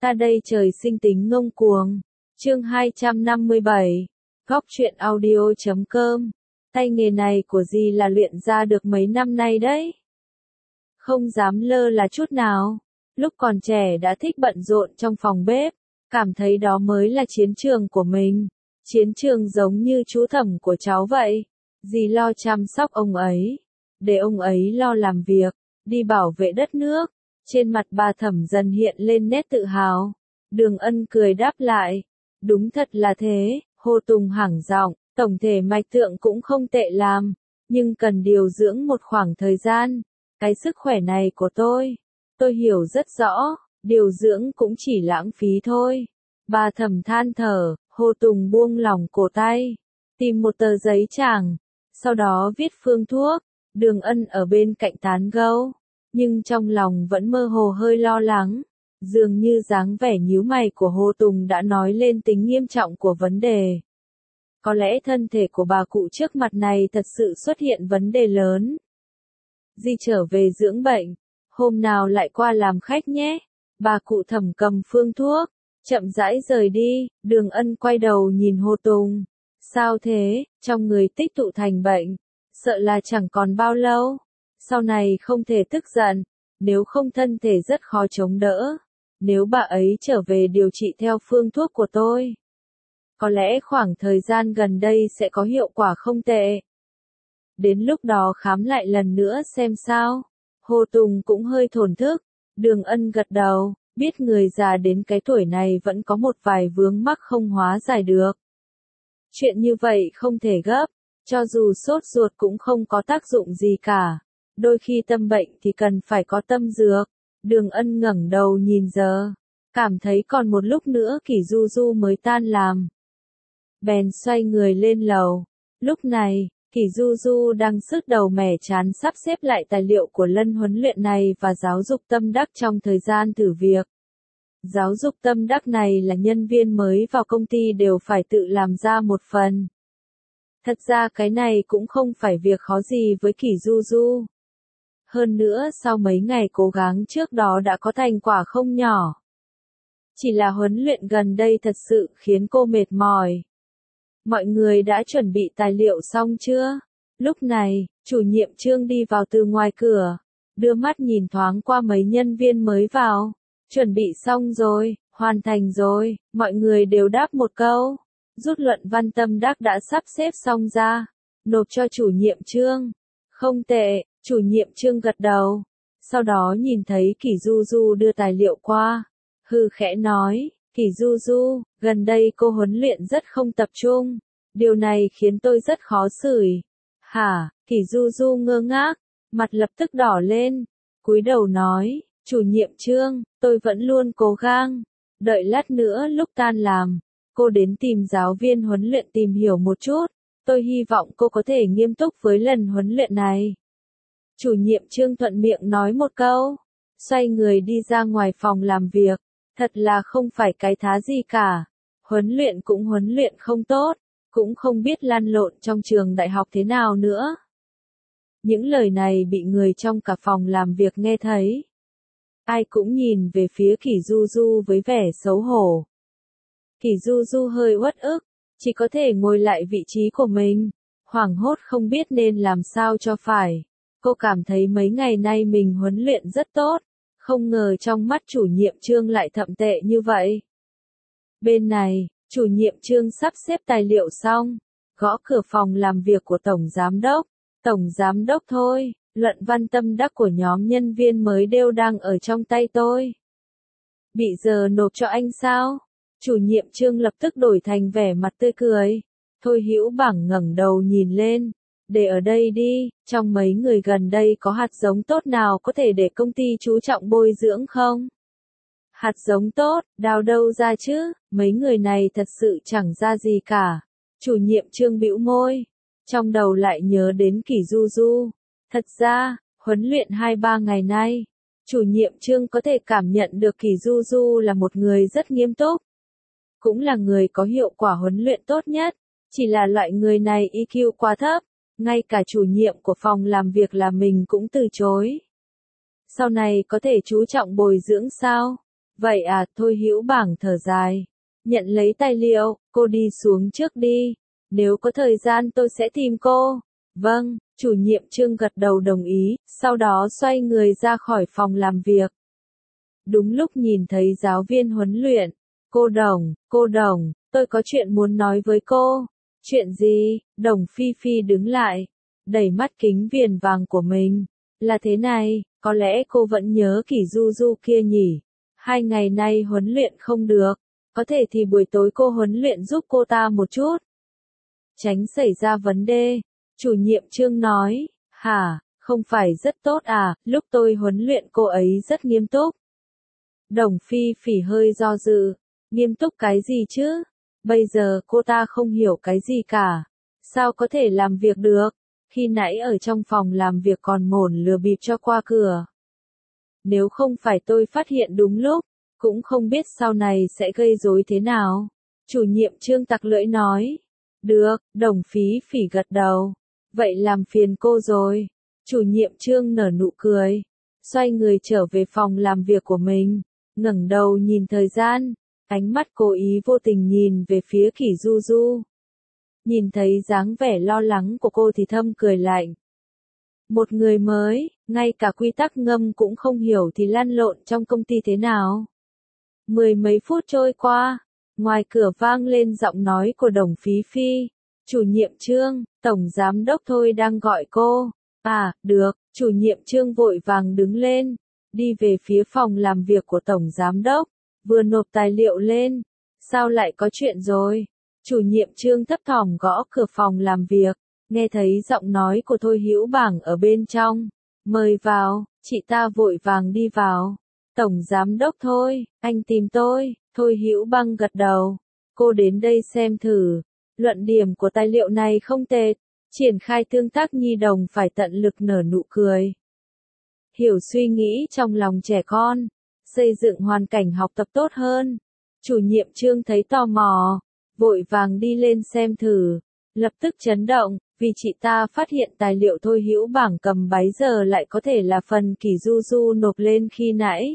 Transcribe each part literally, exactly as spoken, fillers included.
Ta đây trời sinh tính ngông cuồng. Chương hai trăm năm mươi bảy. Góc truyện audio chấm com. Tay nghề này của dì là luyện ra được mấy năm nay đấy. Không dám lơ là chút nào. Lúc còn trẻ đã thích bận rộn trong phòng bếp, cảm thấy đó mới là chiến trường của mình. Chiến trường giống như chú thẩm của cháu vậy. Dì lo chăm sóc ông ấy, để ông ấy lo làm việc, đi bảo vệ đất nước. Trên mặt bà thẩm dần hiện lên nét tự hào. Đường Ân cười đáp lại. Đúng thật là thế, Hồ Tùng hẳng giọng, tổng thể mạch tượng cũng không tệ làm, nhưng cần điều dưỡng một khoảng thời gian. Cái sức khỏe này của tôi, tôi hiểu rất rõ, điều dưỡng cũng chỉ lãng phí thôi. Bà thẩm than thở, Hồ Tùng buông lỏng cổ tay, tìm một tờ giấy tràng, sau đó viết phương thuốc. Đường Ân ở bên cạnh tán gẫu, nhưng trong lòng vẫn mơ hồ hơi lo lắng. Dường như dáng vẻ nhíu mày của Hồ Tùng đã nói lên tính nghiêm trọng của vấn đề. Có lẽ thân thể của bà cụ trước mặt này thật sự xuất hiện vấn đề lớn. Di trở về dưỡng bệnh, hôm nào lại qua làm khách nhé. Bà cụ thẩm cầm phương thuốc, chậm rãi rời đi. Đường Ân quay đầu nhìn Hồ Tùng. Sao thế, trong người tích tụ thành bệnh, sợ là chẳng còn bao lâu. Sau này không thể tức giận, nếu không thân thể rất khó chống đỡ. Nếu bà ấy trở về điều trị theo phương thuốc của tôi, có lẽ khoảng thời gian gần đây sẽ có hiệu quả không tệ. Đến lúc đó khám lại lần nữa xem sao. Hồ Tùng cũng hơi thổn thức. Đường Ân gật đầu, biết người già đến cái tuổi này vẫn có một vài vướng mắc không hóa giải được. Chuyện như vậy không thể gấp, cho dù sốt ruột cũng không có tác dụng gì cả. Đôi khi tâm bệnh thì cần phải có tâm dược. Đường Ân ngẩng đầu nhìn giờ, cảm thấy còn một lúc nữa Kỷ Du Du mới tan làm. Bèn xoay người lên lầu. Lúc này, Kỷ Du Du đang sức đầu mẻ chán sắp xếp lại tài liệu của lần huấn luyện này và giáo dục tâm đắc trong thời gian thử việc. Giáo dục tâm đắc này là nhân viên mới vào công ty đều phải tự làm ra một phần. Thật ra cái này cũng không phải việc khó gì với Kỷ Du Du. Hơn nữa sau mấy ngày cố gắng trước đó đã có thành quả không nhỏ. Chỉ là huấn luyện gần đây thật sự khiến cô mệt mỏi. Mọi người đã chuẩn bị tài liệu xong chưa? Lúc này, chủ nhiệm Trương đi vào từ ngoài cửa, đưa mắt nhìn thoáng qua mấy nhân viên mới vào. Chuẩn bị xong rồi, hoàn thành rồi, mọi người đều đáp một câu. Rút luận văn tâm đắc đã sắp xếp xong ra, nộp cho chủ nhiệm Trương. Không tệ, chủ nhiệm Trương gật đầu. Sau đó nhìn thấy Kỷ Du Du đưa tài liệu qua. Hừ khẽ nói, Kỷ Du Du, gần đây cô huấn luyện rất không tập trung. Điều này khiến tôi rất khó xử. Hả, Kỷ Du Du ngơ ngác, mặt lập tức đỏ lên. Cúi đầu nói, chủ nhiệm Trương, tôi vẫn luôn cố gắng. Đợi lát nữa lúc tan làm, cô đến tìm giáo viên huấn luyện tìm hiểu một chút. Tôi hy vọng cô có thể nghiêm túc với lần huấn luyện này. Chủ nhiệm Trương thuận miệng nói một câu, xoay người đi ra ngoài phòng làm việc. Thật là không phải cái thá gì cả. Huấn luyện cũng huấn luyện không tốt, cũng không biết lăn lộn trong trường đại học thế nào nữa. Những lời này bị người trong cả phòng làm việc nghe thấy. Ai cũng nhìn về phía Kỷ Du Du với vẻ xấu hổ. Kỷ Du Du hơi uất ức, chỉ có thể ngồi lại vị trí của mình, hoảng hốt không biết nên làm sao cho phải. Cô cảm thấy mấy ngày nay mình huấn luyện rất tốt, không ngờ trong mắt chủ nhiệm Trương lại thậm tệ như vậy. Bên này, chủ nhiệm Trương sắp xếp tài liệu xong, gõ cửa phòng làm việc của Tổng Giám Đốc. Tổng Giám Đốc thôi, luận văn tâm đắc của nhóm nhân viên mới đều đang ở trong tay tôi. Bị giờ nộp cho anh sao? Chủ nhiệm Trương lập tức đổi thành vẻ mặt tươi cười. Thôi Hữu Bảng ngẩng đầu nhìn lên. Để ở đây đi, trong mấy người gần đây có hạt giống tốt nào có thể để công ty chú trọng bồi dưỡng không? Hạt giống tốt, đào đâu ra chứ, mấy người này thật sự chẳng ra gì cả. Chủ nhiệm Trương bĩu môi, trong đầu lại nhớ đến Kỷ Du Du. Thật ra, huấn luyện hai ba ngày nay, chủ nhiệm Trương có thể cảm nhận được Kỷ Du Du là một người rất nghiêm túc. Cũng là người có hiệu quả huấn luyện tốt nhất, chỉ là loại người này i kiu quá thấp. Ngay cả chủ nhiệm của phòng làm việc là mình cũng từ chối. Sau này có thể chú trọng bồi dưỡng sao? Vậy à, Thôi Hữu Bảng thở dài. Nhận lấy tài liệu, cô đi xuống trước đi. Nếu có thời gian tôi sẽ tìm cô. Vâng, chủ nhiệm Trương gật đầu đồng ý, sau đó xoay người ra khỏi phòng làm việc. Đúng lúc nhìn thấy giáo viên huấn luyện. Cô Đồng, cô Đồng, tôi có chuyện muốn nói với cô. Chuyện gì? Đồng Phi Phi đứng lại, đẩy mắt kính viền vàng của mình. Là thế này, có lẽ cô vẫn nhớ Kỷ Du Du kia nhỉ? Hai ngày nay huấn luyện không được, có thể thì buổi tối cô huấn luyện giúp cô ta một chút. Tránh xảy ra vấn đề, chủ nhiệm Trương nói. Hả, không phải rất tốt à, lúc tôi huấn luyện cô ấy rất nghiêm túc. Đồng Phi Phỉ hơi do dự, nghiêm túc cái gì chứ? Bây giờ cô ta không hiểu cái gì cả. Sao có thể làm việc được? Khi nãy ở trong phòng làm việc còn mồn lừa bịp cho qua cửa. Nếu không phải tôi phát hiện đúng lúc, cũng không biết sau này sẽ gây rối thế nào. Chủ nhiệm Trương tặc lưỡi nói. Được, Đồng Phí Phỉ gật đầu. Vậy làm phiền cô rồi. Chủ nhiệm Trương nở nụ cười. Xoay người trở về phòng làm việc của mình. Ngẩng đầu nhìn thời gian. Ánh mắt cố ý vô tình nhìn về phía Kỷ Du Du. Nhìn thấy dáng vẻ lo lắng của cô thì thâm cười lạnh. Một người mới, ngay cả quy tắc ngâm cũng không hiểu thì lăn lộn trong công ty thế nào. Mười mấy phút trôi qua, ngoài cửa vang lên giọng nói của Đồng Phí Phi. Chủ nhiệm Trương, Tổng Giám Đốc Thôi đang gọi cô. À, được, chủ nhiệm Trương vội vàng đứng lên, đi về phía phòng làm việc của Tổng Giám Đốc, vừa nộp tài liệu lên. Sao lại có chuyện rồi? Chủ nhiệm Trương thấp thỏm gõ cửa phòng làm việc, nghe thấy giọng nói của Thôi Hữu Bảng ở bên trong. Mời vào, chị ta vội vàng đi vào. Tổng Giám Đốc Thôi, anh tìm tôi. Thôi Hữu Băng gật đầu. Cô đến đây xem thử. Luận điểm của tài liệu này không tệ. Triển khai tương tác nhi đồng phải tận lực nở nụ cười. Hiểu suy nghĩ trong lòng trẻ con. Xây dựng hoàn cảnh học tập tốt hơn. Chủ nhiệm Trương thấy tò mò, vội vàng đi lên xem thử. Lập tức chấn động, vì chị ta phát hiện tài liệu Thôi Hữu Bảng cầm bấy giờ lại có thể là phần Kỷ Du Du nộp lên khi nãy.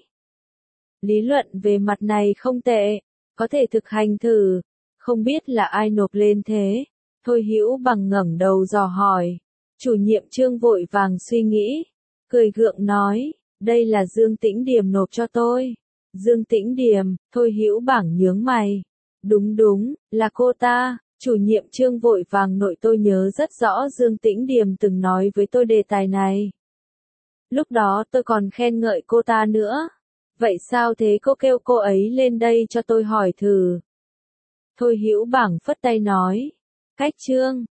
Lý luận về mặt này không tệ, có thể thực hành thử. Không biết là ai nộp lên thế? Thôi Hữu Bằng ngẩng đầu dò hỏi. Chủ nhiệm Trương vội vàng suy nghĩ, cười gượng nói, đây là Dương Tĩnh Điềm nộp cho tôi. Dương Tĩnh Điềm, Thôi Hữu Bảng nhướng mày. Đúng đúng, là cô ta. Chủ nhiệm Trương vội vàng nội tôi nhớ rất rõ Dương Tĩnh Điềm từng nói với tôi đề tài này. Lúc đó tôi còn khen ngợi cô ta nữa. Vậy sao thế, cô kêu cô ấy lên đây cho tôi hỏi thử. Thôi Hữu Bảng phất tay nói. Cách Trương,